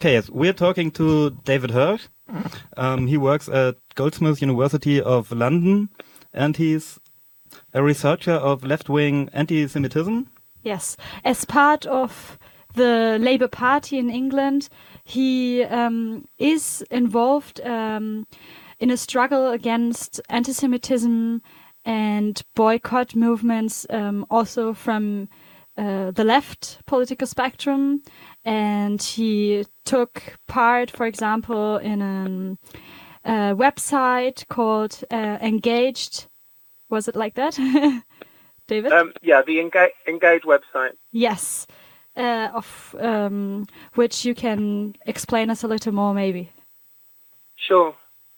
Okay, yes, we're talking to David Hirsch. He works at Goldsmiths University of London, and he's a researcher of left-wing anti-Semitism. Yes, as part of the Labour Party in England, he is involved in a struggle against anti-Semitism and boycott movements, also from the left political spectrum. And he took part, for example, in a website called Engaged. Was it like that, David? Yeah, the Engage website. Yes, of which you can explain us a little more, maybe. Sure.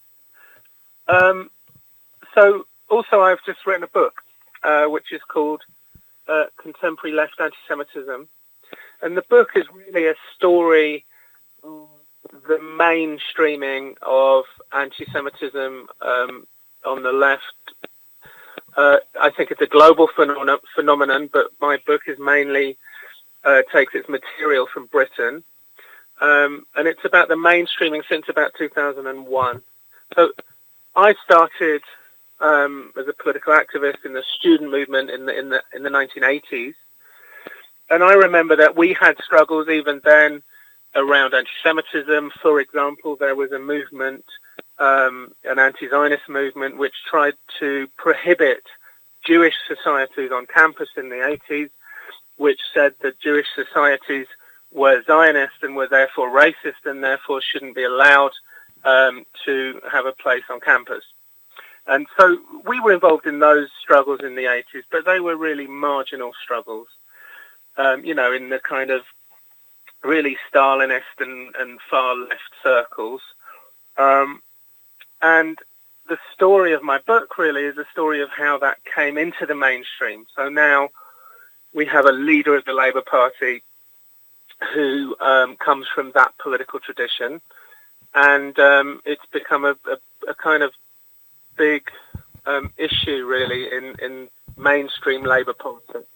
So, also, I've just written a book, which is called Contemporary Left Anti-Semitism. And the book is really a story of the mainstreaming of anti-Semitism on the left. I think it's a global phenomenon, but my book is mainly takes its material from Britain. And it's about the mainstreaming since about 2001. So I started as a political activist in the student movement in the 1980s. And I remember that we had struggles even then around anti-Semitism. For example, there was a movement, an anti-Zionist movement, which tried to prohibit Jewish societies on campus in the 80s, which said that Jewish societies were Zionist and were therefore racist and therefore shouldn't be allowed to have a place on campus. And so we were involved in those struggles in the 80s, but they were really marginal struggles. In the kind of really Stalinist and far left circles. And the story of my book really is a story of how that came into the mainstream. So now we have a leader of the Labour Party who comes from that political tradition. And it's become a kind of big issue really in mainstream Labour politics.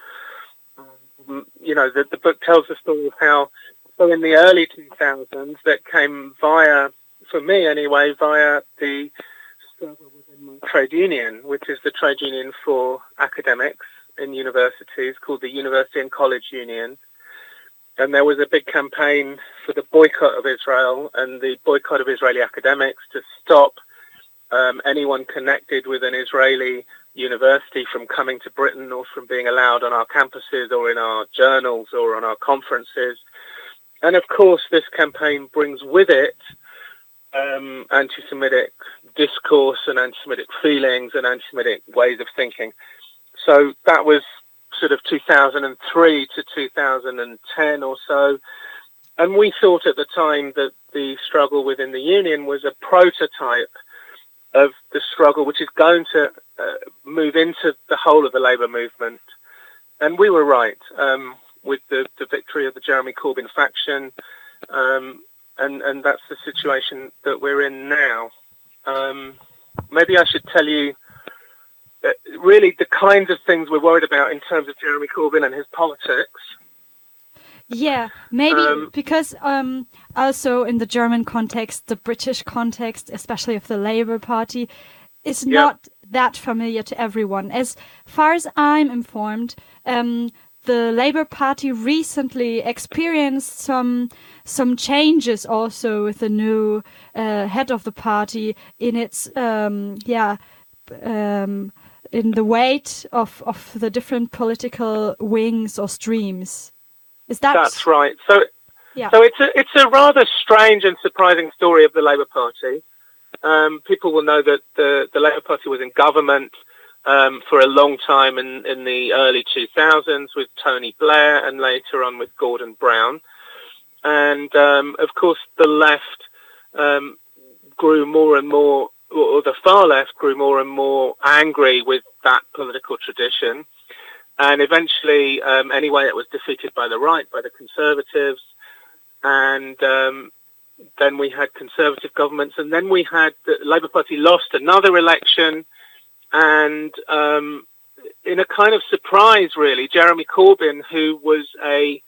The book tells the story of how, so in the early 2000s, that came for me anyway, via the struggle within my trade union, which is the trade union for academics in universities called the University and College Union. And there was a big campaign for the boycott of Israel and the boycott of Israeli academics to stop anyone connected with an Israeli university from coming to Britain or from being allowed on our campuses or in our journals or on our conferences. And of course, this campaign brings with it anti-Semitic discourse and anti-Semitic feelings and anti-Semitic ways of thinking. So that was sort of 2003 to 2010 or so. And we thought at the time that the struggle within the union was a prototype of the struggle which is going to move into the whole of the Labour movement. And we were right with the victory of the Jeremy Corbyn faction. And that's the situation that we're in now. Maybe I should tell you really the kinds of things we're worried about in terms of Jeremy Corbyn and his politics. Yeah, maybe because also in the German context, the British context, especially of the Labour Party, is not that familiar to everyone. As far as I'm informed, the Labour Party recently experienced some changes also with the new head of the party in its in the weight of the different political wings or streams. That's right. So it's a rather strange and surprising story of the Labour Party. People will know that the Labour Party was in government for a long time in the early 2000s with Tony Blair and later on with Gordon Brown. And of course, the left grew more and more, or the far left grew more and more angry with that political tradition. And eventually, anyway, it was defeated by the right, by the Conservatives. And then we had Conservative governments. And then we had the Labour Party lost another election. And in a kind of surprise, really, Jeremy Corbyn, who was a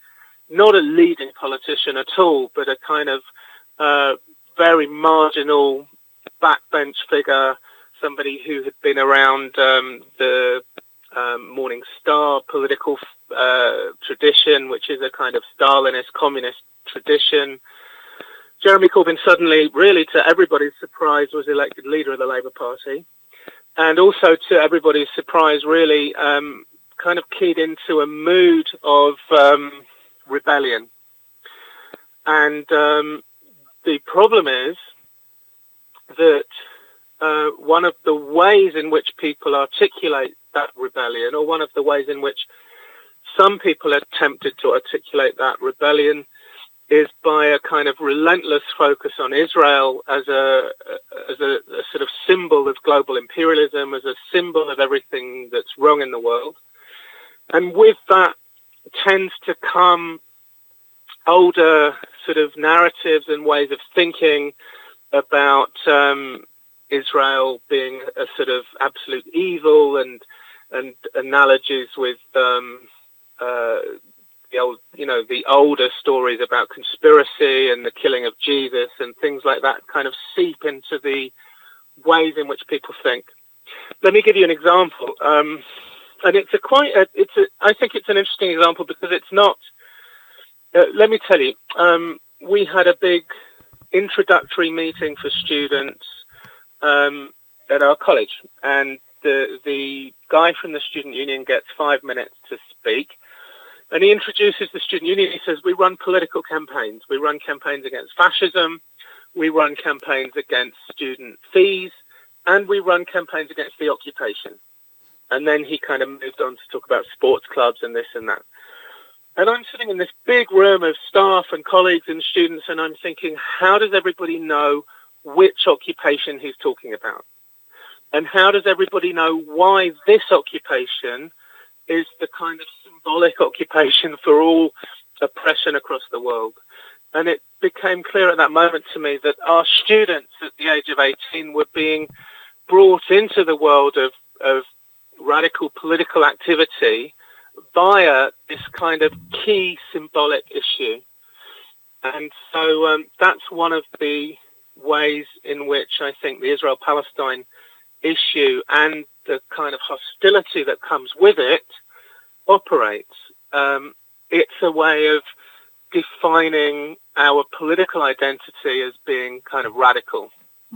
not a leading politician at all, but a kind of very marginal backbench figure, somebody who had been around the Morning Star political tradition, which is a kind of Stalinist communist tradition. Jeremy Corbyn suddenly, really to everybody's surprise, was elected leader of the Labour Party. And also to everybody's surprise, really kind of keyed into a mood of rebellion. And the problem is that one of the ways in which people articulate that rebellion, or one of the ways in which some people are tempted to articulate that rebellion, is by a kind of relentless focus on Israel as a sort of symbol of global imperialism, as a symbol of everything that's wrong in the world. And with that tends to come older sort of narratives and ways of thinking about Israel being a sort of absolute evil, and analogies with the older stories about conspiracy and the killing of Jesus and things like that kind of seep into the ways in which people think. Let me give you an example, and I think it's an interesting example because it's not. Let me tell you, we had a big introductory meeting for students at our college, and the guy from the student union gets 5 minutes to speak. And he introduces the student union. He says, we run political campaigns. We run campaigns against fascism. We run campaigns against student fees. And we run campaigns against the occupation. And then he kind of moved on to talk about sports clubs and this and that. And I'm sitting in this big room of staff and colleagues and students, and I'm thinking, how does everybody know which occupation he's talking about? And how does everybody know why this occupation is the kind of symbolic occupation for all oppression across the world? And it became clear at that moment to me that our students at the age of 18 were being brought into the world of radical political activity via this kind of key symbolic issue. And so that's one of the ways in which I think the Israel-Palestine issue and the kind of hostility that comes with it operates. It's a way of defining our political identity as being kind of radical.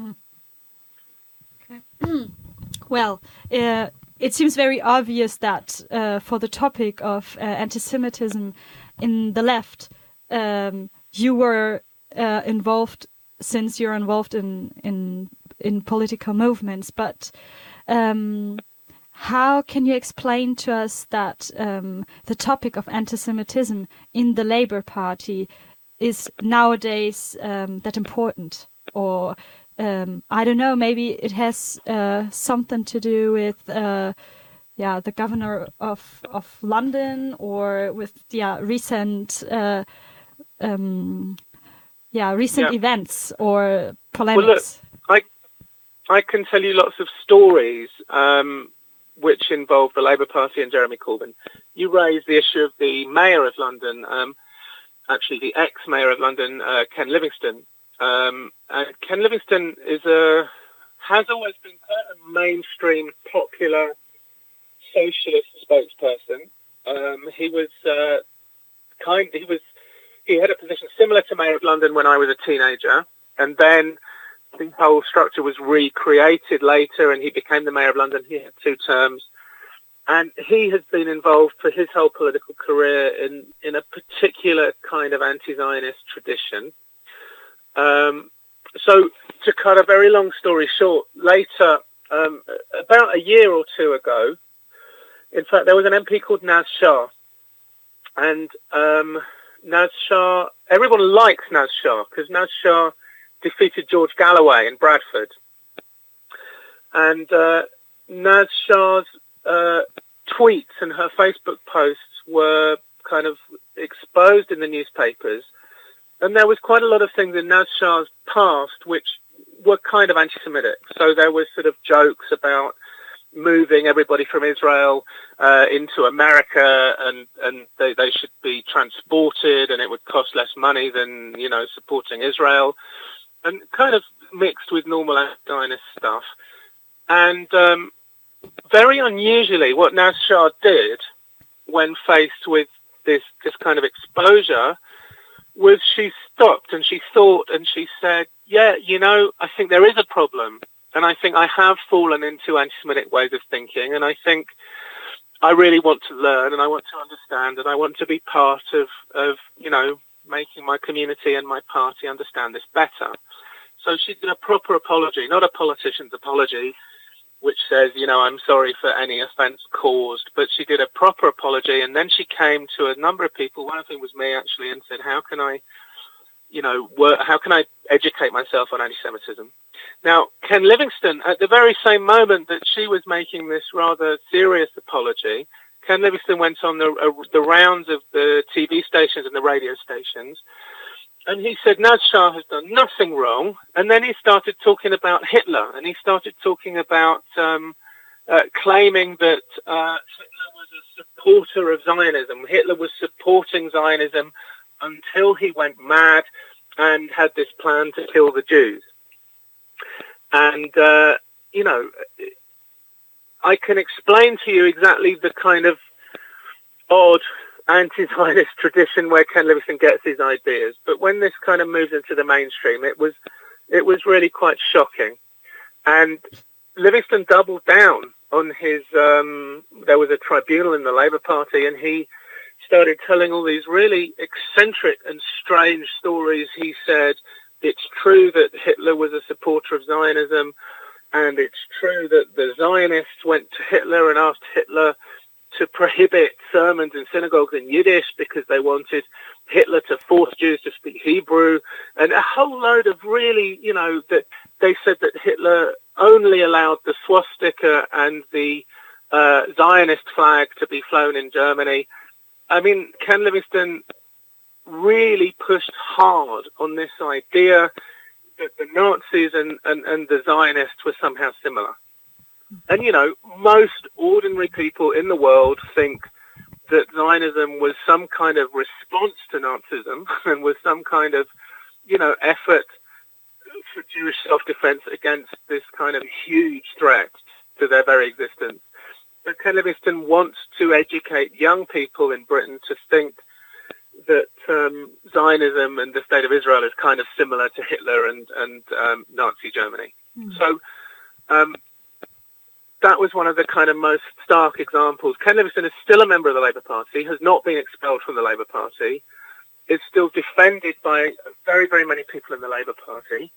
Okay. Well, it seems very obvious that for the topic of anti-Semitism in the left, you were involved since you're involved in political movements. But how can you explain to us that the topic of anti-Semitism in the Labour Party is nowadays that important? Or I don't know, maybe it has something to do with the governor of London, or with recent events or polemics. Well, look, I can tell you lots of stories which involve the Labour Party and Jeremy Corbyn. You raised the issue of the Mayor of London, actually the ex-Mayor of London, Ken Livingstone. And Ken Livingstone has always been quite a mainstream, popular socialist spokesperson. He had a position similar to Mayor of London when I was a teenager, and then the whole structure was recreated later, and he became the Mayor of London. He had 2 terms, and he has been involved for his whole political career in a particular kind of anti-Zionist tradition. So to cut a very long story short, later, about a year or 2 ago, in fact, there was an MP called Naz Shah, and Naz Shah, everyone likes Naz Shah because Naz Shah defeated George Galloway in Bradford. And Naz Shah's tweets and her Facebook posts were kind of exposed in the newspapers. And there was quite a lot of things in Naz Shah's past which were kind of anti-Semitic. So there was sort of jokes about, moving everybody from Israel into America, and they should be transported, and it would cost less money than, you know, supporting Israel, and kind of mixed with normal anti-Zionist stuff. And very unusually, what Naz Shah did when faced with this kind of exposure was she stopped and she thought and she said, yeah, you know, I think there is a problem. And I think I have fallen into anti-Semitic ways of thinking. And I think I really want to learn and I want to understand and I want to be part of you know, making my community and my party understand this better. So she did a proper apology, not a politician's apology, which says, you know, I'm sorry for any offence caused, but she did a proper apology, and then she came to a number of people, one of whom was me actually, and said, how can I, you know, how can I educate myself on anti-Semitism? Now, Ken Livingstone, at the very same moment that she was making this rather serious apology, Ken Livingstone went on the rounds of the TV stations and the radio stations, and he said, Naz Shah has done nothing wrong. And then he started talking about Hitler, and he started talking about claiming that Hitler was a supporter of Zionism. Hitler was supporting Zionism until he went mad and had this plan to kill the Jews. And, you know, I can explain to you exactly the kind of odd anti-Zionist tradition where Ken Livingstone gets his ideas, but when this kind of moves into the mainstream, it was really quite shocking. And Livingstone doubled down on his. There was a tribunal in the Labour Party, and he started telling all these really eccentric and strange stories. He said it's true that Hitler was a supporter of Zionism, and it's true that the Zionists went to Hitler and asked Hitler to prohibit sermons in synagogues in Yiddish because they wanted Hitler to force Jews to speak Hebrew, and a whole load of really, you know, that they said that Hitler only allowed the swastika and the Zionist flag to be flown in Germany. I mean, Ken Livingstone really pushed hard on this idea that the Nazis and the Zionists were somehow similar. And, you know, most ordinary people in the world think that Zionism was some kind of response to Nazism and was some kind of, you know, effort for Jewish self-defense against this kind of huge threat to their very existence. But Ken Livingstone wants to educate young people in Britain to think that Zionism and the State of Israel is kind of similar to Hitler and Nazi Germany. So that was one of the kind of most stark examples. Ken Livingstone is still a member of the Labour Party, has not been expelled from the Labour Party, is still defended by very, very many people in the Labour Party.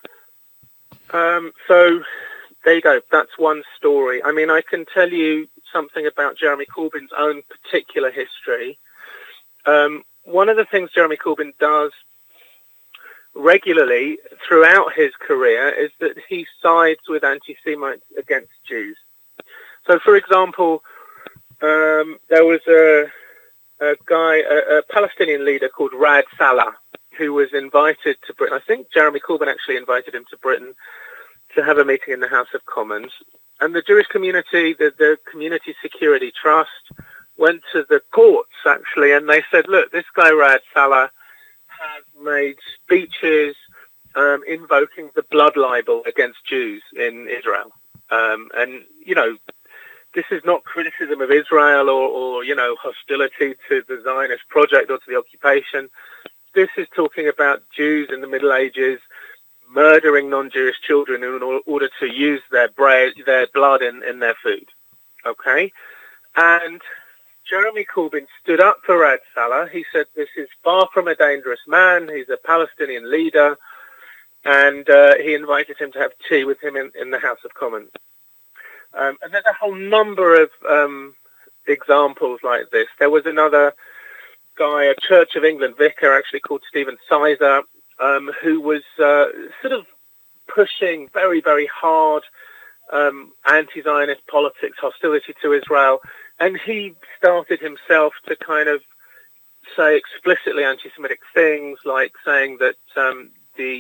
So there you go. That's one story. I mean, I can tell you something about Jeremy Corbyn's own particular history. One of the things Jeremy Corbyn does regularly throughout his career is that he sides with anti-Semites against Jews. So, for example, there was a Palestinian leader called Raad Salah, who was invited to Britain. I think Jeremy Corbyn actually invited him to Britain to have a meeting in the House of Commons. And the Jewish community, the Community Security Trust, went to the courts, actually, and they said, look, this guy Raad Salah has made speeches invoking the blood libel against Jews in Israel. And, you know, this is not criticism of Israel or, you know, hostility to the Zionist project or to the occupation. This is talking about Jews in the Middle Ages murdering non-Jewish children in order to use their blood in their food. Okay? And Jeremy Corbyn stood up for Raad Salah. He said this is far from a dangerous man. He's a Palestinian leader. And he invited him to have tea with him in the House of Commons. And there's a whole number of examples like this. There was another guy, a Church of England vicar, actually called Stephen Sizer, who was sort of pushing very, very hard anti-Zionist politics, hostility to Israel. And he started himself to kind of say explicitly anti-Semitic things, like saying that the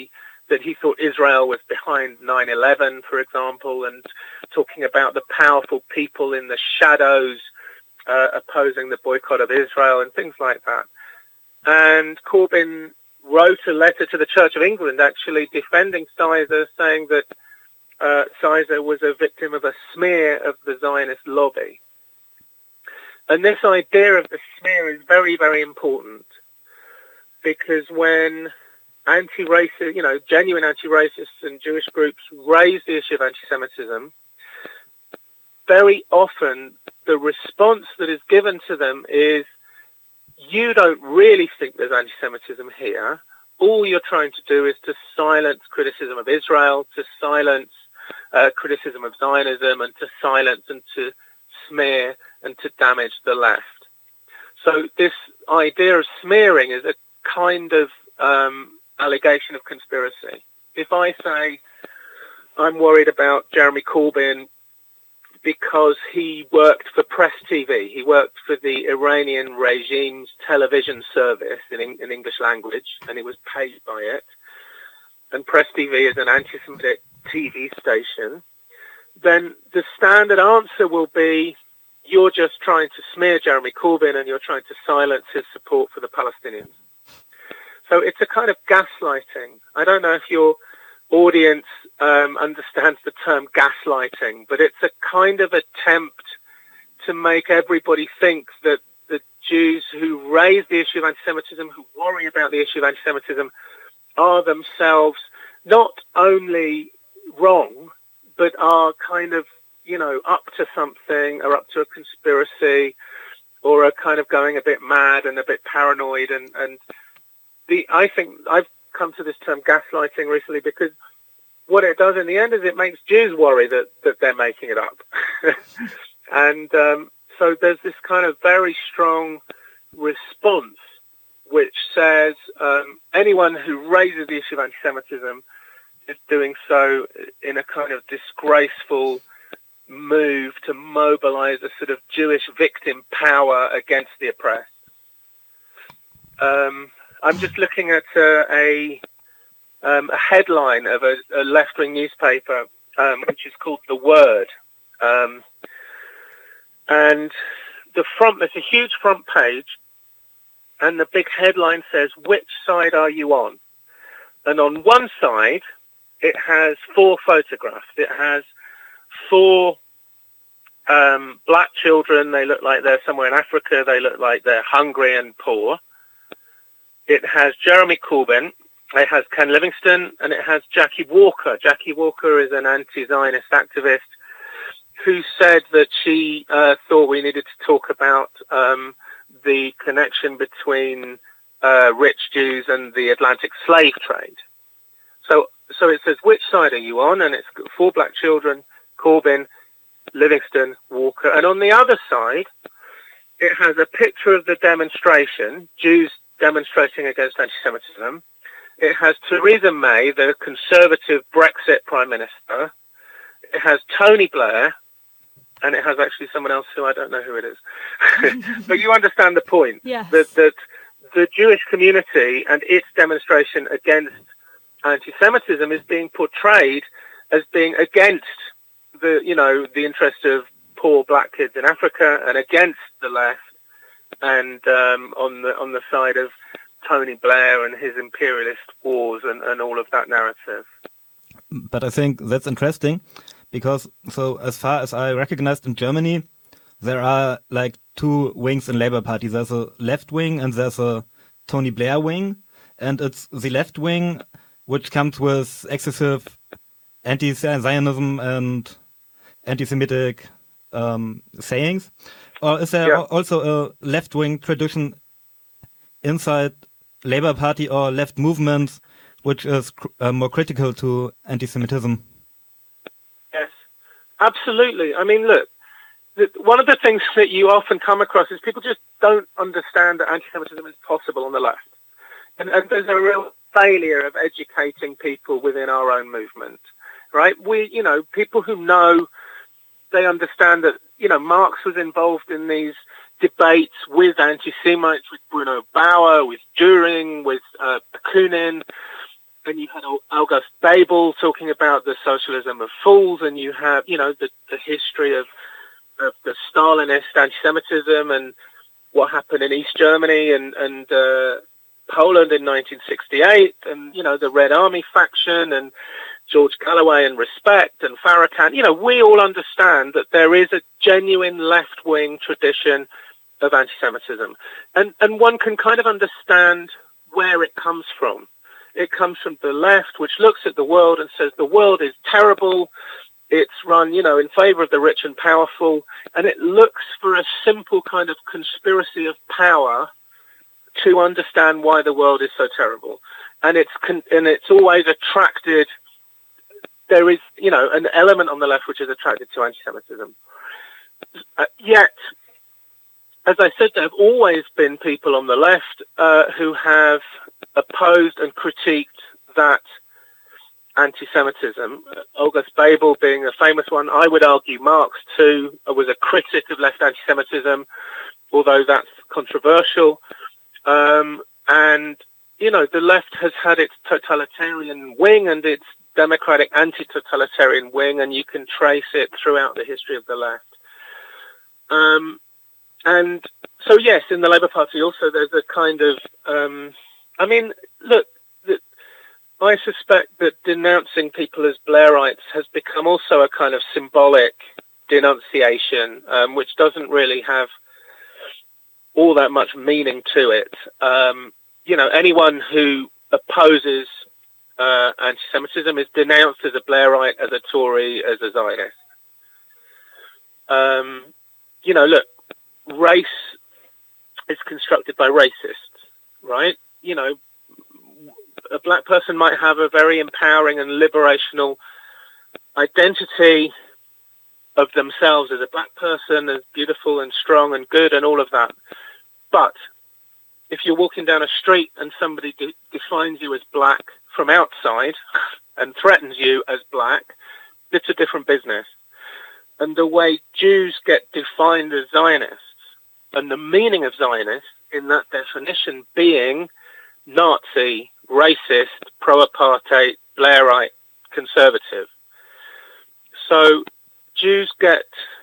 that he thought Israel was behind 9/11, for example, and talking about the powerful people in the shadows opposing the boycott of Israel and things like that. And Corbyn wrote a letter to the Church of England, actually defending Sizer, saying that Sizer was a victim of a smear of the Zionist lobby. And this idea of the smear is very, very important, because when anti-racist, genuine anti-racists and Jewish groups raise the issue of anti-Semitism, very often the response that is given to them is, you don't really think there's anti-Semitism here. All you're trying to do is to silence criticism of Israel, to silence criticism of Zionism, and to silence and to smear and to damage the left. So this idea of smearing is a kind of allegation of conspiracy. If I say I'm worried about Jeremy Corbyn because he worked for Press TV, he worked for the Iranian regime's television service in English language, and he was paid by it, and Press TV is an anti-Semitic TV station, then the standard answer will be, you're just trying to smear Jeremy Corbyn and you're trying to silence his support for the Palestinians. So it's a kind of gaslighting. I don't know if your audience understands the term gaslighting, but it's a kind of attempt to make everybody think that the Jews who raise the issue of anti-Semitism, who worry about the issue of anti-Semitism, are themselves not only wrong, but are kind of, up to something, or up to a conspiracy, or are kind of going a bit mad and a bit paranoid. And I think I've come to this term gaslighting recently because what it does in the end is it makes Jews worry that they're making it up. And so there's this kind of very strong response which says anyone who raises the issue of anti-Semitism is doing so in a kind of disgraceful move to mobilize a sort of Jewish victim power against the oppressed. I'm just looking at a headline of a left-wing newspaper, which is called The Word. And there's a huge front page, and the big headline says, "Which side are you on?" And on one side, it has 4 photographs. It has 4 black children. They look like they're somewhere in Africa. They look like they're hungry and poor. It has Jeremy Corbyn. It has Ken Livingstone, and it has Jackie Walker. Jackie Walker is an anti-Zionist activist who said that she thought we needed to talk about the connection between rich Jews and the Atlantic slave trade. So it says, which side are you on? And it's got 4 black children, Corbyn, Livingstone, Walker. And on the other side, it has a picture of the demonstration, Jews demonstrating against anti-Semitism. It has Theresa May, the conservative Brexit Prime Minister. It has Tony Blair, and it has actually someone else who I don't know who it is. But you understand the point. Yes. That the Jewish community and its demonstration against anti-Semitism is being portrayed as being against the interest of poor black kids in Africa and against the left, and on the side of Tony Blair and his imperialist wars and all of that narrative. But I think that's interesting because, so as far as I recognized in Germany, there are like 2 wings in Labour Party. There's a left wing and there's a Tony Blair wing. And it's the left wing which comes with excessive anti-Zionism and anti-Semitic sayings. Or is there also a left-wing tradition inside Labour Party or left movements which is more critical to anti-Semitism? Yes, absolutely. I mean, look, one of the things that you often come across is people just don't understand that anti-Semitism is possible on the left. And there's a real failure of educating people within our own movement, right? People who know, they understand that, Marx was involved in these debates with anti-Semites, with Bruno Bauer, with Dühring, with Bakunin, and you had August Bebel talking about the socialism of fools, and you have, the history of the Stalinist anti-Semitism and what happened in East Germany and Poland in 1968, and, the Red Army faction and George Galloway and Respect and Farrakhan. We all understand that there is a genuine left-wing tradition of anti-Semitism. And one can kind of understand where it comes from. It comes from the left, which looks at the world and says the world is terrible. It's run, in favor of the rich and powerful. And it looks for a simple kind of conspiracy of power to understand why the world is so terrible. And it's always attracted. There is, an element on the left which is attracted to anti-Semitism. Yet, as I said, there have always been people on the left who have opposed and critiqued that anti-Semitism. August Bebel being a famous one. I would argue Marx, too, was a critic of left anti-Semitism, although that's controversial. And, the left has had its totalitarian wing and its democratic anti-totalitarian wing, and you can trace it throughout the history of the left. And so, yes, in the Labour Party also there's a kind of, I suspect that denouncing people as Blairites has become also a kind of symbolic denunciation, which doesn't really have all that much meaning to it. Anyone who opposes anti-Semitism is denounced as a Blairite, as a Tory, as a Zionist. Race is constructed by racists, right? A black person might have a very empowering and liberational identity of themselves as a black person, as beautiful and strong and good and all of that. But if you're walking down a street and somebody defines you as black from outside and threatens you as black, it's a different business. And the way Jews get defined as Zionists, and the meaning of Zionist in that definition being Nazi, racist, pro-apartheid, Blairite, conservative. So Jews get,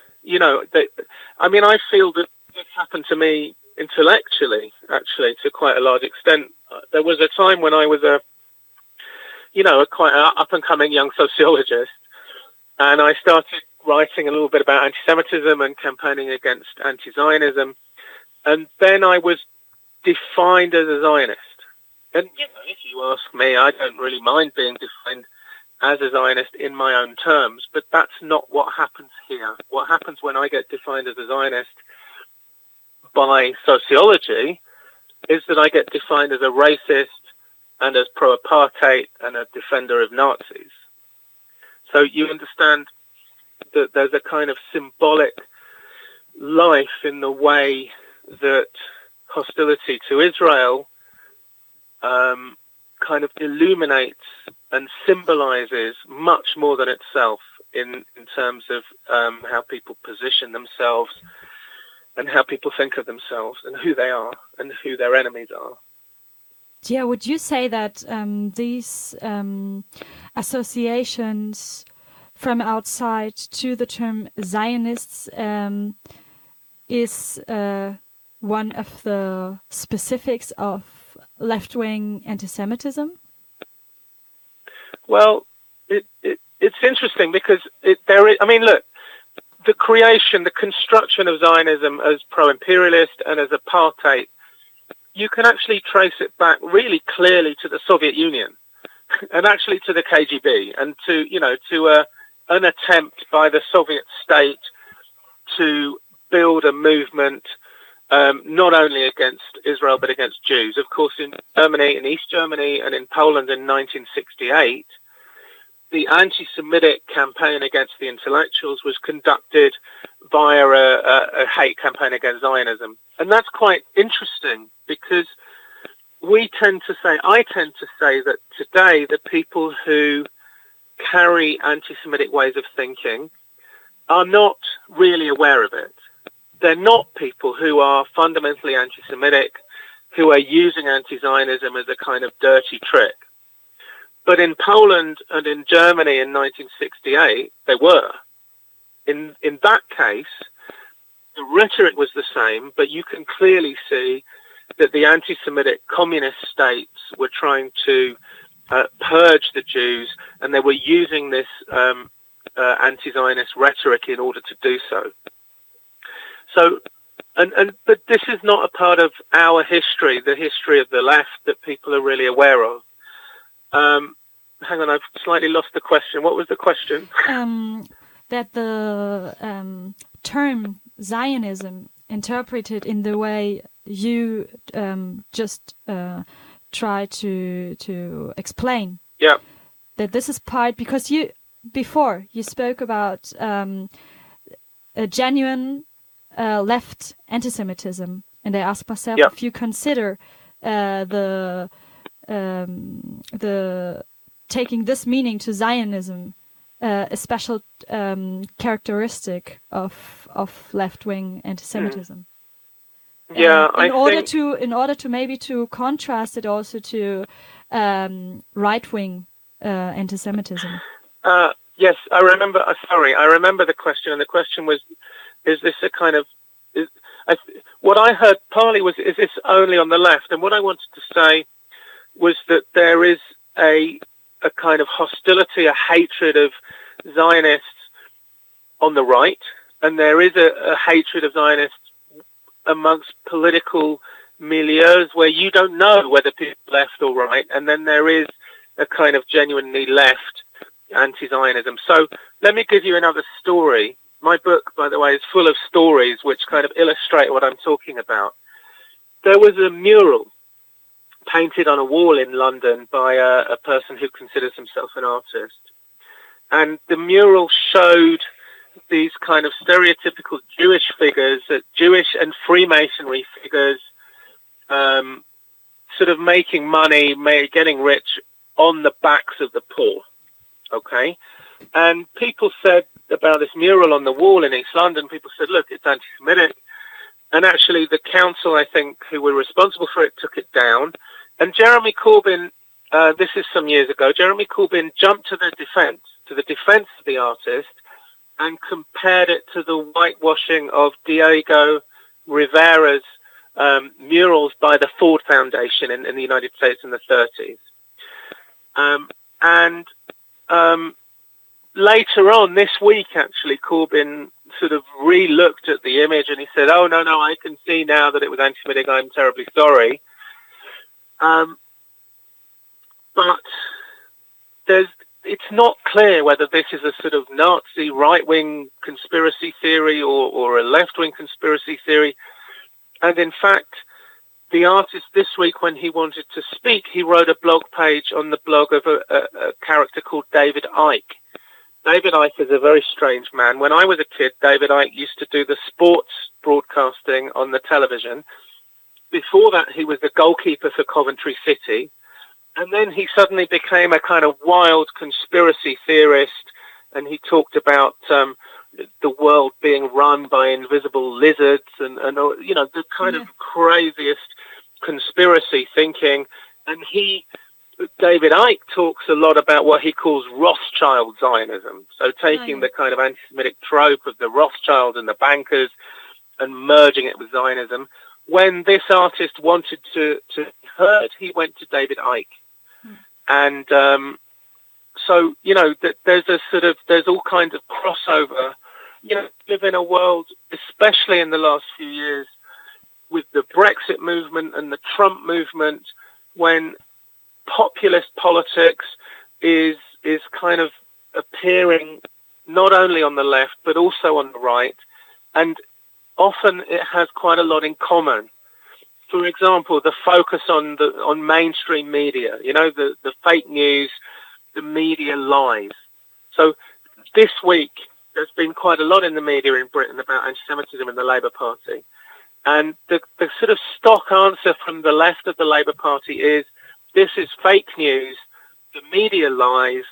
I feel that this happened to me intellectually, actually, to quite a large extent. There was a time when I was a quite up-and-coming young sociologist, and I started writing a little bit about anti-Semitism and campaigning against anti-Zionism, and then I was defined as a Zionist. And, if you ask me, I don't really mind being defined as a Zionist in my own terms, but that's not what happens here. What happens when I get defined as a Zionist by sociology is that I get defined as a racist and as pro-apartheid and a defender of Nazis. So you understand that there's a kind of symbolic life in the way that hostility to Israel kind of illuminates and symbolizes much more than itself in terms of how people position themselves and how people think of themselves and who they are and who their enemies are. Yeah, would you say that these associations from outside to the term Zionists is one of the specifics of left-wing anti-Semitism? Well, it's interesting because the construction of Zionism as pro-imperialist and as apartheid, you can actually trace it back really clearly to the Soviet Union and actually to the KGB and to an attempt by the Soviet state to build a movement not only against Israel but against Jews. Of course, in Germany, in East Germany, and in Poland in 1968, the anti-Semitic campaign against the intellectuals was conducted via a hate campaign against Zionism. And that's quite interesting because I tend to say that today the people who carry anti-Semitic ways of thinking are not really aware of it. They're not people who are fundamentally anti-Semitic, who are using anti-Zionism as a kind of dirty trick. But in Poland and in Germany in 1968, they were. In that case, the rhetoric was the same, but you can clearly see that the anti-Semitic communist states were trying to purge the Jews, and they were using this anti-Zionist rhetoric in order to do so. So, but this is not a part of our history, the history of the left that people are really aware of. Hang on, I've slightly lost the question. What was the question? That the term Zionism, interpreted in the way you just try to explain. Yeah. That this is part, because you spoke about a genuine left anti-Semitism, and I asked myself if you consider the taking this meaning to Zionism a special characteristic of left-wing anti-Semitism. Yeah, in order to maybe to contrast it also to right-wing anti-Semitism. Yes, I remember. I remember the question, and the question was, "Is this a kind of?" What I heard partly was, "Is this only on the left?" And what I wanted to say was that there is a kind of hostility, a hatred of Zionists on the right, and there is a hatred of Zionists amongst political milieus where you don't know whether people are left or right, and then there is a kind of genuinely left anti-Zionism. So let me give you another story. My book, by the way, is full of stories which kind of illustrate what I'm talking about. There was a mural painted on a wall in London by a person who considers himself an artist. And the mural showed these kind of stereotypical Jewish figures, Jewish and Freemasonry figures, sort of making money, getting rich on the backs of the poor. Okay? And people said about this mural on the wall in East London, people said, look, it's anti-Semitic. And actually the council, I think, who were responsible for it, took it down. And Jeremy Corbyn, this is some years ago, Jeremy Corbyn jumped to the defense of the artist and compared it to the whitewashing of Diego Rivera's murals by the Ford Foundation in the United States in the 30s. Later on this week, actually, Corbyn sort of re-looked at the image and he said, oh, no, I can see now that it was anti-Semitic. I'm terribly sorry. But it's not clear whether this is a sort of Nazi right-wing conspiracy theory or a left-wing conspiracy theory. And in fact, the artist this week, when he wanted to speak, he wrote a blog page on the blog of a character called David Icke. David Icke is a very strange man. When I was a kid, David Icke used to do the sports broadcasting on the television. Before that, he was the goalkeeper for Coventry City. And then he suddenly became a kind of wild conspiracy theorist, and he talked about the world being run by invisible lizards and you know, the kind of craziest conspiracy thinking. And David Icke talks a lot about what he calls Rothschild Zionism. So taking the kind of anti-Semitic trope of the Rothschild and the bankers and merging it with Zionism. When this artist wanted to be heard, he went to David Icke. And so, you know, there's all kinds of crossover. You know, we live in a world, especially in the last few years, with the Brexit movement and the Trump movement, when populist politics is kind of appearing not only on the left, but also on the right. And often it has quite a lot in common. For example, the focus on mainstream media, you know, the fake news, the media lies. So this week, there's been quite a lot in the media in Britain about anti-Semitism in the Labour Party. And the sort of stock answer from the left of the Labour Party is, this is fake news, the media lies,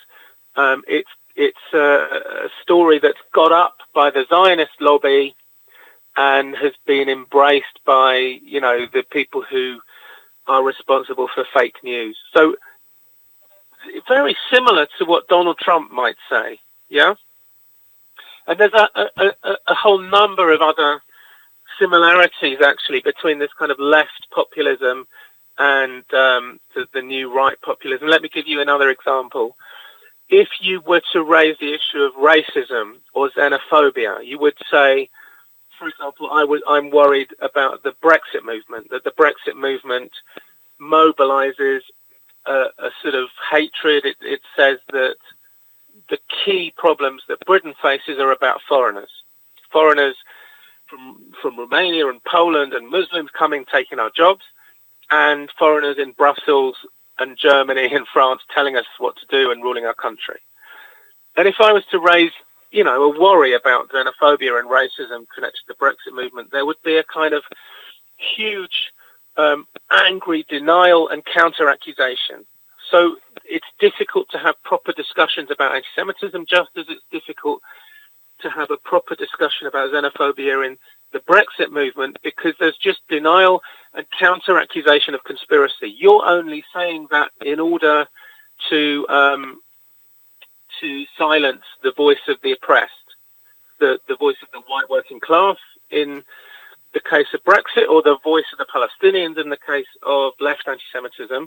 it's a story that's got up by the Zionist lobby and has been embraced by, you know, the people who are responsible for fake news. So very similar to what Donald Trump might say, yeah? And there's a whole number of other similarities, actually, between this kind of left populism and the new right populism. Let me give you another example. If you were to raise the issue of racism or xenophobia, you would say, for example, I'm worried about the Brexit movement, that the Brexit movement mobilizes a sort of hatred. It says that the key problems that Britain faces are about foreigners from Romania and Poland and Muslims coming, taking our jobs, and foreigners in Brussels and Germany and France telling us what to do and ruling our country. And if I was to raise, a worry about xenophobia and racism connected to the Brexit movement, there would be a kind of huge angry denial and counter-accusation. So it's difficult to have proper discussions about anti-Semitism, just as it's difficult to have a proper discussion about xenophobia in the Brexit movement, because there's just denial and counter-accusation of conspiracy. You're only saying that in order to silence the voice of the oppressed, the voice of the white working class in the case of Brexit, or the voice of the Palestinians in the case of left anti-Semitism.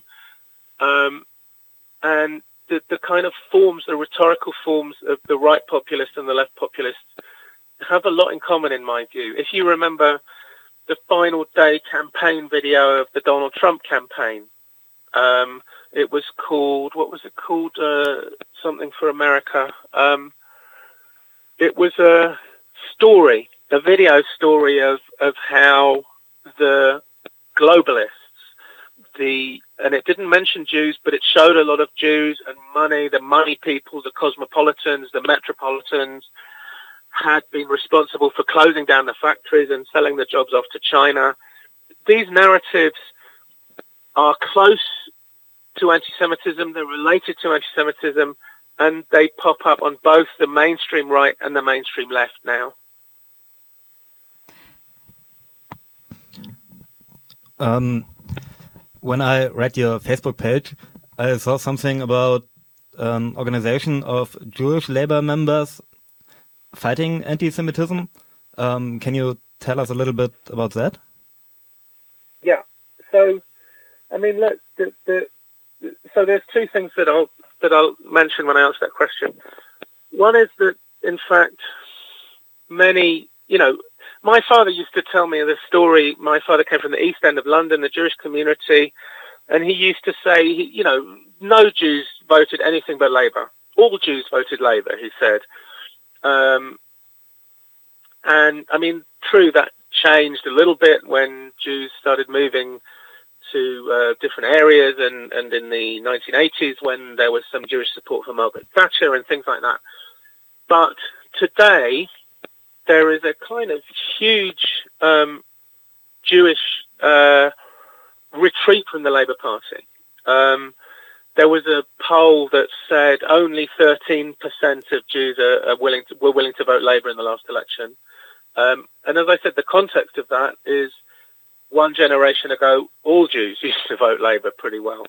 And the kind of forms, the rhetorical forms of the right populists and the left populists have a lot in common, in my view. If you remember the final day campaign video of the Donald Trump campaign, it was called, what was it called? Something for America. It was a video story of how the globalists, and it didn't mention Jews, but it showed a lot of Jews and money, the money people, the cosmopolitans, the metropolitans, had been responsible for closing down the factories and selling the jobs off to China. These narratives are close to anti-Semitism, they're related to anti-Semitism, and they pop up on both the mainstream right and the mainstream left now. When I read your Facebook page, I saw something about an organization of Jewish labor members fighting anti-Semitism. Can you tell us a little bit about that? Yeah. So, I mean, look, so there's two things that I'll mention when I answer that question. One is that, in fact, many, my father used to tell me this story. My father came from the East End of London, the Jewish community, and he used to say, no Jews voted anything but Labour. All Jews voted Labour, he said. And, I mean, true, that changed a little bit when Jews started moving to different areas, and in the 1980s when there was some Jewish support for Margaret Thatcher and things like that. But today, there is a kind of huge Jewish retreat from the Labour Party. There was a poll that said only 13% of Jews were willing to vote Labour in the last election. And as I said, the context of that is one generation ago, all Jews used to vote Labour pretty well.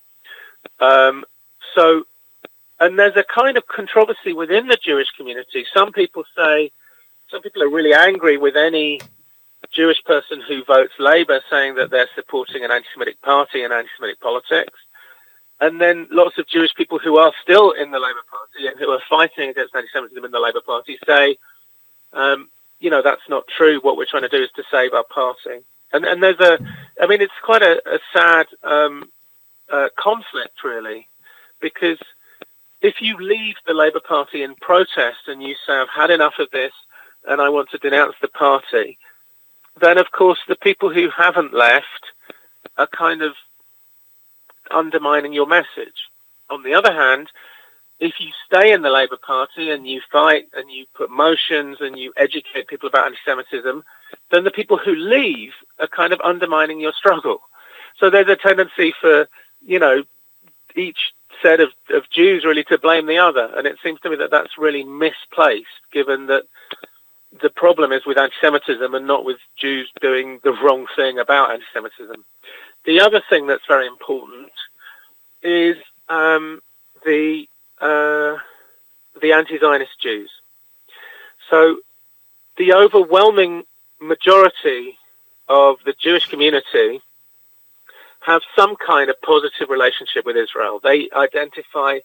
And there's a kind of controversy within the Jewish community. Some people are really angry with any Jewish person who votes Labour, saying that they're supporting an anti-Semitic party and anti-Semitic politics. And then lots of Jewish people who are still in the Labour Party and who are fighting against anti-Semitism in the Labour Party say, that's not true. What we're trying to do is to save our party. And there's it's quite a sad conflict, really, because if you leave the Labour Party in protest and you say, I've had enough of this and I want to denounce the party, then, of course, the people who haven't left are kind of undermining your message. On the other hand, if you stay in the Labour Party and you fight and you put motions and you educate people about anti-Semitism, then the people who leave are kind of undermining your struggle. So there's a tendency for, each set of Jews really to blame the other. And it seems to me that that's really misplaced, given that the problem is with anti-Semitism and not with Jews doing the wrong thing about anti-Semitism. The other thing that's very important is the anti-Zionist Jews. So the overwhelming majority of the Jewish community have some kind of positive relationship with Israel. They identify,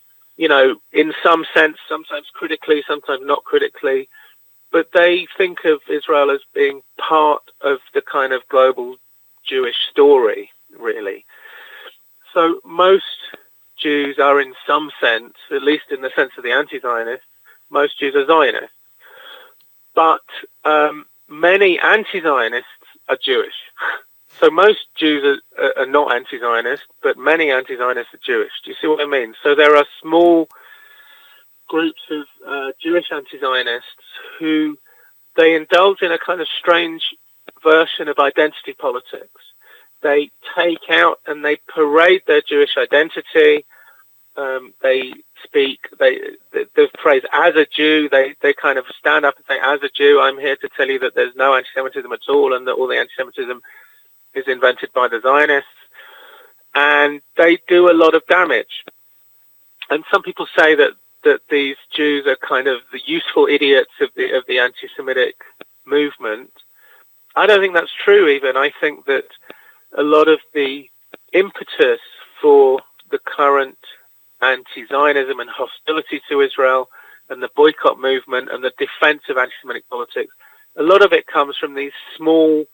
in some sense, sometimes critically, sometimes not critically, but they think of Israel as being part of the kind of global Jewish story, really. So most Jews are in some sense, at least in the sense of the anti-Zionists, most Jews are Zionists. But many anti-Zionists are Jewish. So most Jews are not anti-Zionist, but many anti-Zionists are Jewish. Do you see what I mean? So there are small groups of Jewish anti-Zionists who they indulge in a kind of strange version of identity politics. They take out and they parade their Jewish identity. They speak, the phrase "as a Jew," they kind of stand up and say, "As a Jew, I'm here to tell you that there's no anti-Semitism at all, and that all the anti-Semitism is invented by the Zionists." And they do a lot of damage. And some people say that these Jews are kind of the useful idiots of the anti-Semitic movement. I don't think that's true even. I think that a lot of the impetus for the current anti-Zionism and hostility to Israel and the boycott movement and the defense of anti-Semitic politics, a lot of it comes from these small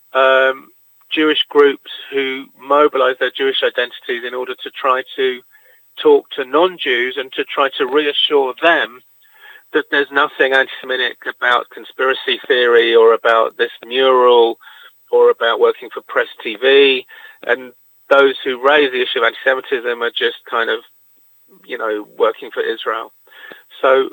Jewish groups who mobilize their Jewish identities in order to try to talk to non-Jews and to try to reassure them that there's nothing anti-Semitic about conspiracy theory or about this mural or about working for Press TV. And those who raise the issue of anti-Semitism are just kind of, working for Israel. So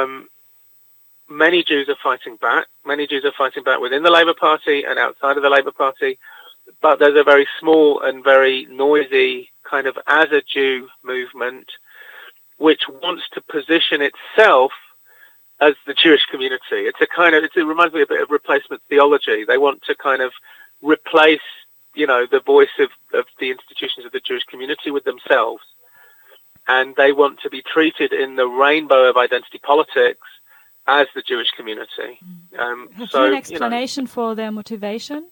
many Jews are fighting back. Many Jews are fighting back within the Labour Party and outside of the Labour Party. But there's a very small and very noisy kind of as a Jew movement which wants to position itself as the Jewish community. It reminds me a bit of replacement theology. They want to kind of replace, the voice of the institutions of the Jewish community with themselves. And they want to be treated in the rainbow of identity politics as the Jewish community. Have you an explanation for their motivation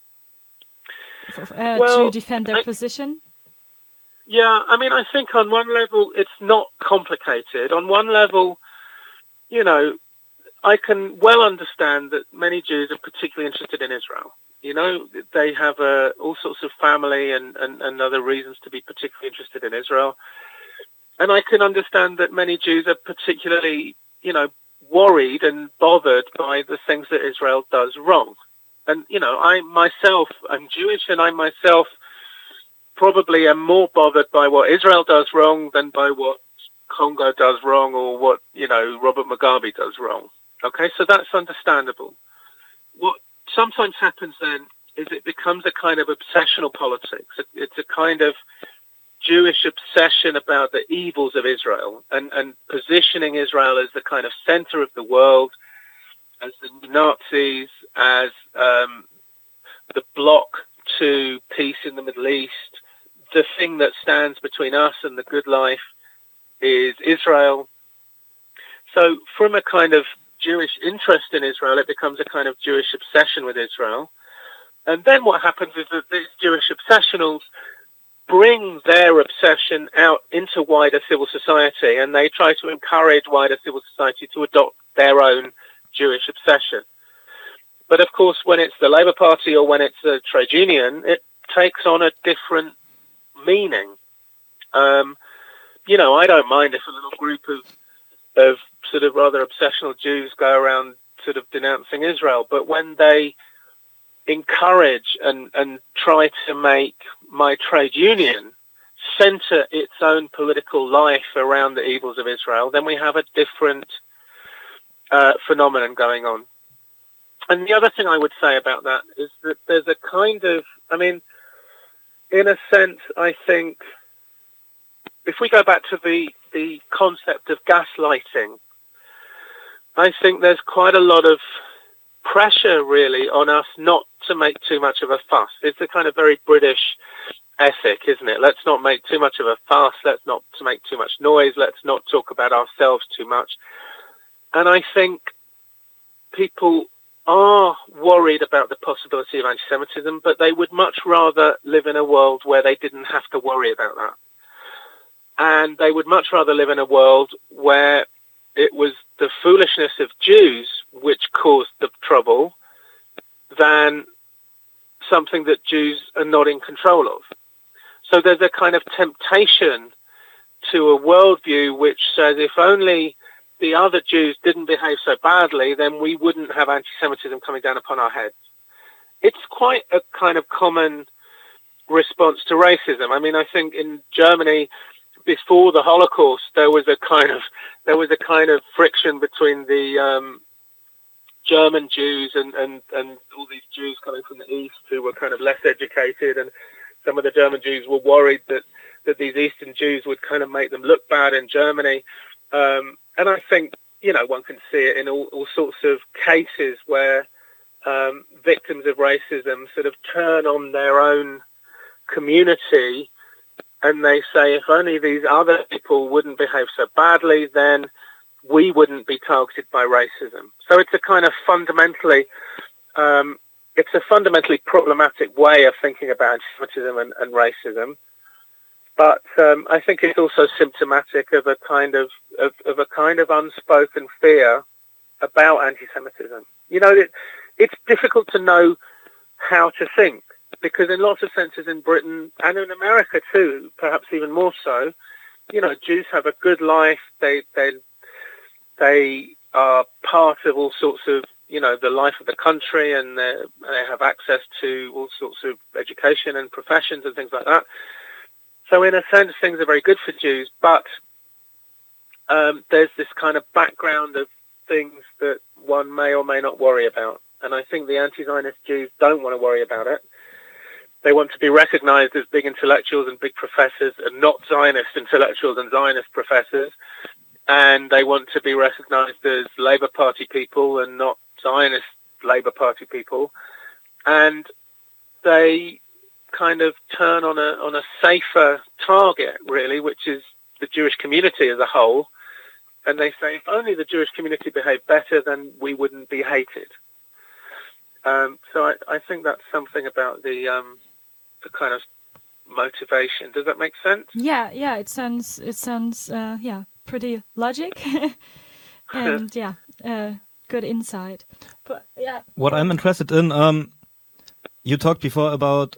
to defend their position? Yeah, I think on one level it's not complicated. On one level, I can well understand that many Jews are particularly interested in Israel. They have all sorts of family and other reasons to be particularly interested in Israel. And I can understand that many Jews are particularly, worried and bothered by the things that Israel does wrong. And, I'm Jewish, and I myself probably am more bothered by what Israel does wrong than by what Congo does wrong or what, Robert Mugabe does wrong. Okay, so that's understandable. What sometimes happens then is it becomes a kind of obsessional politics. It's a kind of Jewish obsession about the evils of Israel and positioning Israel as the kind of center of the world, as the Nazis, as the block to peace in the Middle East. The thing that stands between us and the good life is Israel. So from a kind of Jewish interest in Israel, it becomes a kind of Jewish obsession with Israel. And then what happens is that these Jewish obsessionals bring their obsession out into wider civil society, and they try to encourage wider civil society to adopt their own Jewish obsession. But of course, when it's the Labour Party or when it's a trade union, it takes on a different meaning. I don't mind if a little group of sort of rather obsessional Jews go around sort of denouncing Israel, but when they encourage and try to make my trade union center its own political life around the evils of Israel, then we have a different phenomenon going on. And the other thing I would say about that is that there's a kind of, in a sense, I think, if we go back to the concept of gaslighting, I think there's quite a lot of pressure really on us not to make too much of a fuss. It's a kind of very British ethic, isn't it? Let's not make too much of a fuss. Let's not make too much noise. Let's not talk about ourselves too much. And I think people are worried about the possibility of anti-Semitism, but they would much rather live in a world where they didn't have to worry about that. And they would much rather live in a world where it was the foolishness of Jews which caused the trouble than something that Jews are not in control of. So there's a kind of temptation to a worldview which says if only the other Jews didn't behave so badly, then we wouldn't have anti-Semitism coming down upon our heads. It's quite a kind of common response to racism. I mean, I think in Germany, before the Holocaust, there was a kind of friction between the German Jews and all these Jews coming from the East who were kind of less educated, and some of the German Jews were worried that these Eastern Jews would kind of make them look bad in Germany. And I think, one can see it in all sorts of cases where victims of racism sort of turn on their own community and they say, if only these other people wouldn't behave so badly, then we wouldn't be targeted by racism. So it's a kind of fundamentally problematic way of thinking about anti-Semitism and racism. But I think it's also symptomatic of a kind of unspoken fear about anti-Semitism. It's difficult to know how to think, because in lots of senses in Britain and in America too, perhaps even more so, Jews have a good life. They are part of all sorts of, the life of the country, and they have access to all sorts of education and professions and things like that. So in a sense, things are very good for Jews, but there's this kind of background of things that one may or may not worry about. And I think the anti-Zionist Jews don't want to worry about it. They want to be recognized as big intellectuals and big professors, and not Zionist intellectuals and Zionist professors. And they want to be recognized as Labour Party people and not Zionist Labour Party people. And they kind of turn on a safer target, really, which is the Jewish community as a whole. And they say, if only the Jewish community behaved better, then we wouldn't be hated. So I think that's something about the kind of motivation. Does that make sense? Yeah. It sounds pretty logic, and good insight. But yeah, what I'm interested in, you talked before about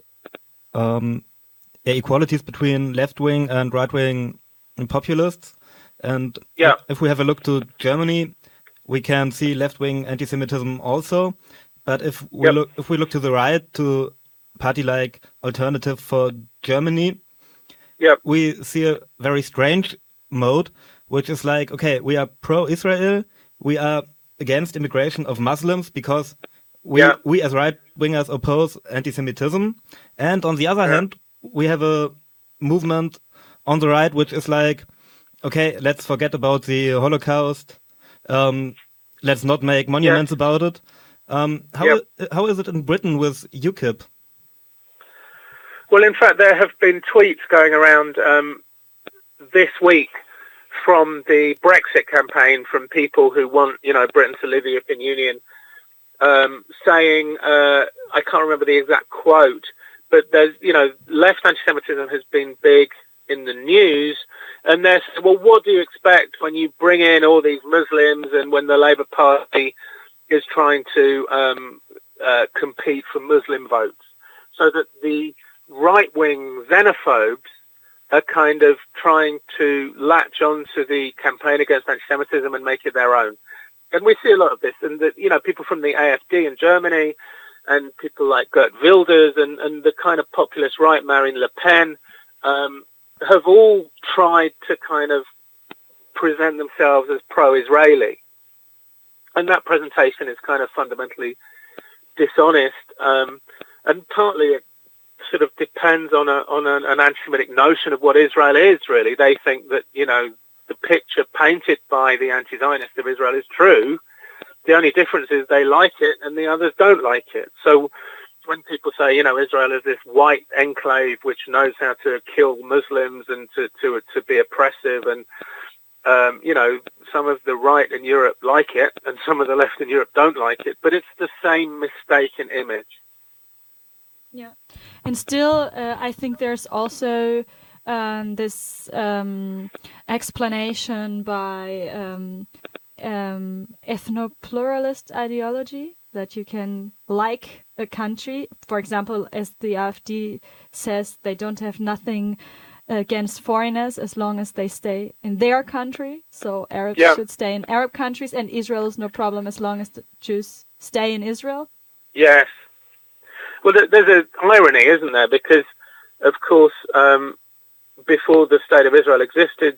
equalities between left-wing and right-wing populists, and if we have a look to Germany, we can see left-wing anti-Semitism also. But if we look to the right, to a party like Alternative for Germany, we see a very strange mode, which is like, okay, we are pro-Israel, we are against immigration of Muslims because we as right-wingers oppose anti-Semitism, and on the other hand, we have a movement on the right which is like, okay, let's forget about the Holocaust, let's not make monuments about it. How is it in Britain with UKIP? Well, in fact, there have been tweets going around this week from the Brexit campaign from people who want, Britain to leave the European Union, saying, I can't remember the exact quote, but there's, left anti-Semitism has been big in the news, and they're saying, well, what do you expect when you bring in all these Muslims and when the Labour Party is trying to compete for Muslim votes? So that the right-wing xenophobes are kind of trying to latch on to the campaign against anti-Semitism and make it their own. And we see a lot of this, and that, people from the AfD in Germany and people like Geert Wilders and the kind of populist right, Marine Le Pen, have all tried to kind of present themselves as pro-Israeli. And that presentation is kind of fundamentally dishonest, and partly it sort of depends on an anti-Semitic notion of what Israel is, really. They think that, the picture painted by the anti-Zionists of Israel is true. The only difference is they like it and the others don't like it. So when people say, Israel is this white enclave which knows how to kill Muslims and to be oppressive, and some of the right in Europe like it, and some of the left in Europe don't like it, but it's the same mistaken image. Yeah, and still, I think there's also this explanation by ethno-pluralist ideology, that you can like a country, for example, as the AfD says, they don't have nothing against foreigners as long as they stay in their country. So Arabs should stay in Arab countries, and Israel is no problem as long as the Jews stay in Israel. Yes. Well, there's an irony, isn't there? Because, of course, before the State of Israel existed,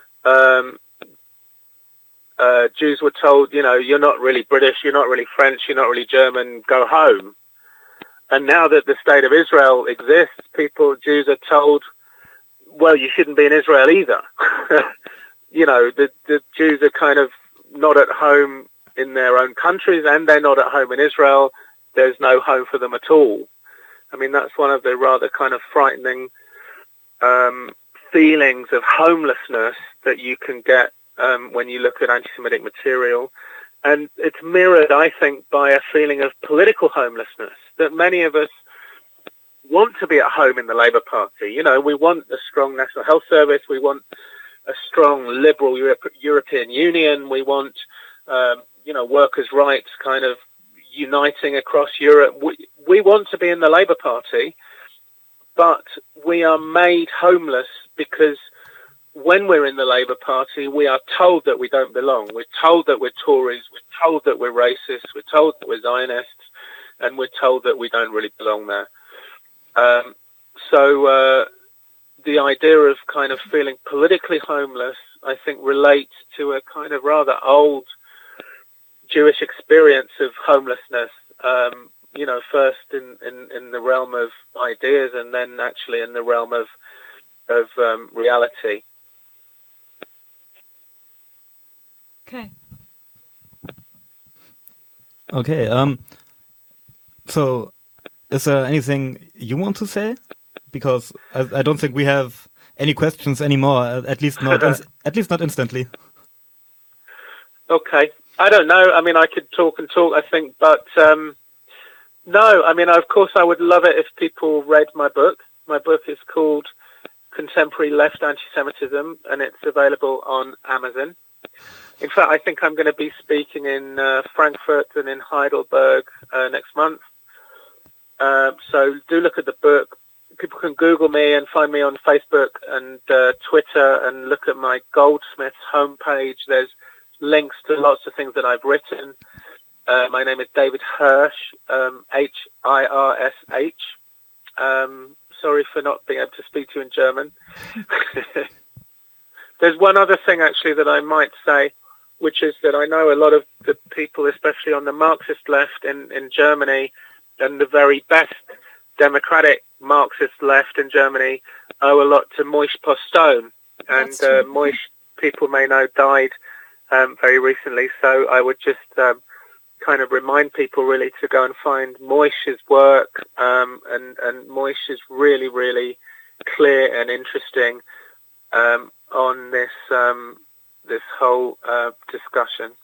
Jews were told, you're not really British, you're not really French, you're not really German, go home. And now that the State of Israel exists, Jews are told, well, you shouldn't be in Israel either. The Jews are kind of not at home in their own countries, and they're not at home in Israel. There's no home for them at all. I mean, that's one of the rather kind of frightening feelings of homelessness that you can get when you look at anti-Semitic material. And it's mirrored, I think, by a feeling of political homelessness, that many of us want to be at home in the Labour Party. We want a strong National Health Service. We want a strong liberal European Union. We want, workers' rights kind of uniting across Europe. We want to be in the Labour Party, but we are made homeless because when we're in the Labour Party, we are told that we don't belong. We're told that we're Tories. We're told that we're racist. We're told that we're Zionists, and we're told that we don't really belong there. So the idea of kind of feeling politically homeless, I think, relates to a kind of rather old Jewish experience of homelessness, first in the realm of ideas, and then actually in the realm of reality. Okay. So, is there anything you want to say? Because I don't think we have any questions anymore. At least not instantly. Okay. I don't know. I mean, I could talk and talk, I think, but no. I mean, of course, I would love it if people read my book. My book is called Contemporary Left Anti-Semitism, and it's available on Amazon. In fact, I think I'm going to be speaking in Frankfurt and in Heidelberg next month. So do look at the book. People can Google me and find me on Facebook and Twitter, and look at my Goldsmiths homepage. There's links to lots of things that I've written. My name is David Hirsch, Hirsh. Sorry for not being able to speak to you in German. There's one other thing, actually, that I might say, which is that I know a lot of the people, especially on the Marxist left in Germany, and the very best democratic Marxist left in Germany, owe a lot to Moish Postone. And Moish, people may know, died very recently. So I would just kind of remind people really to go and find Moish's work. And Moish is really, really clear and interesting on this whole discussion.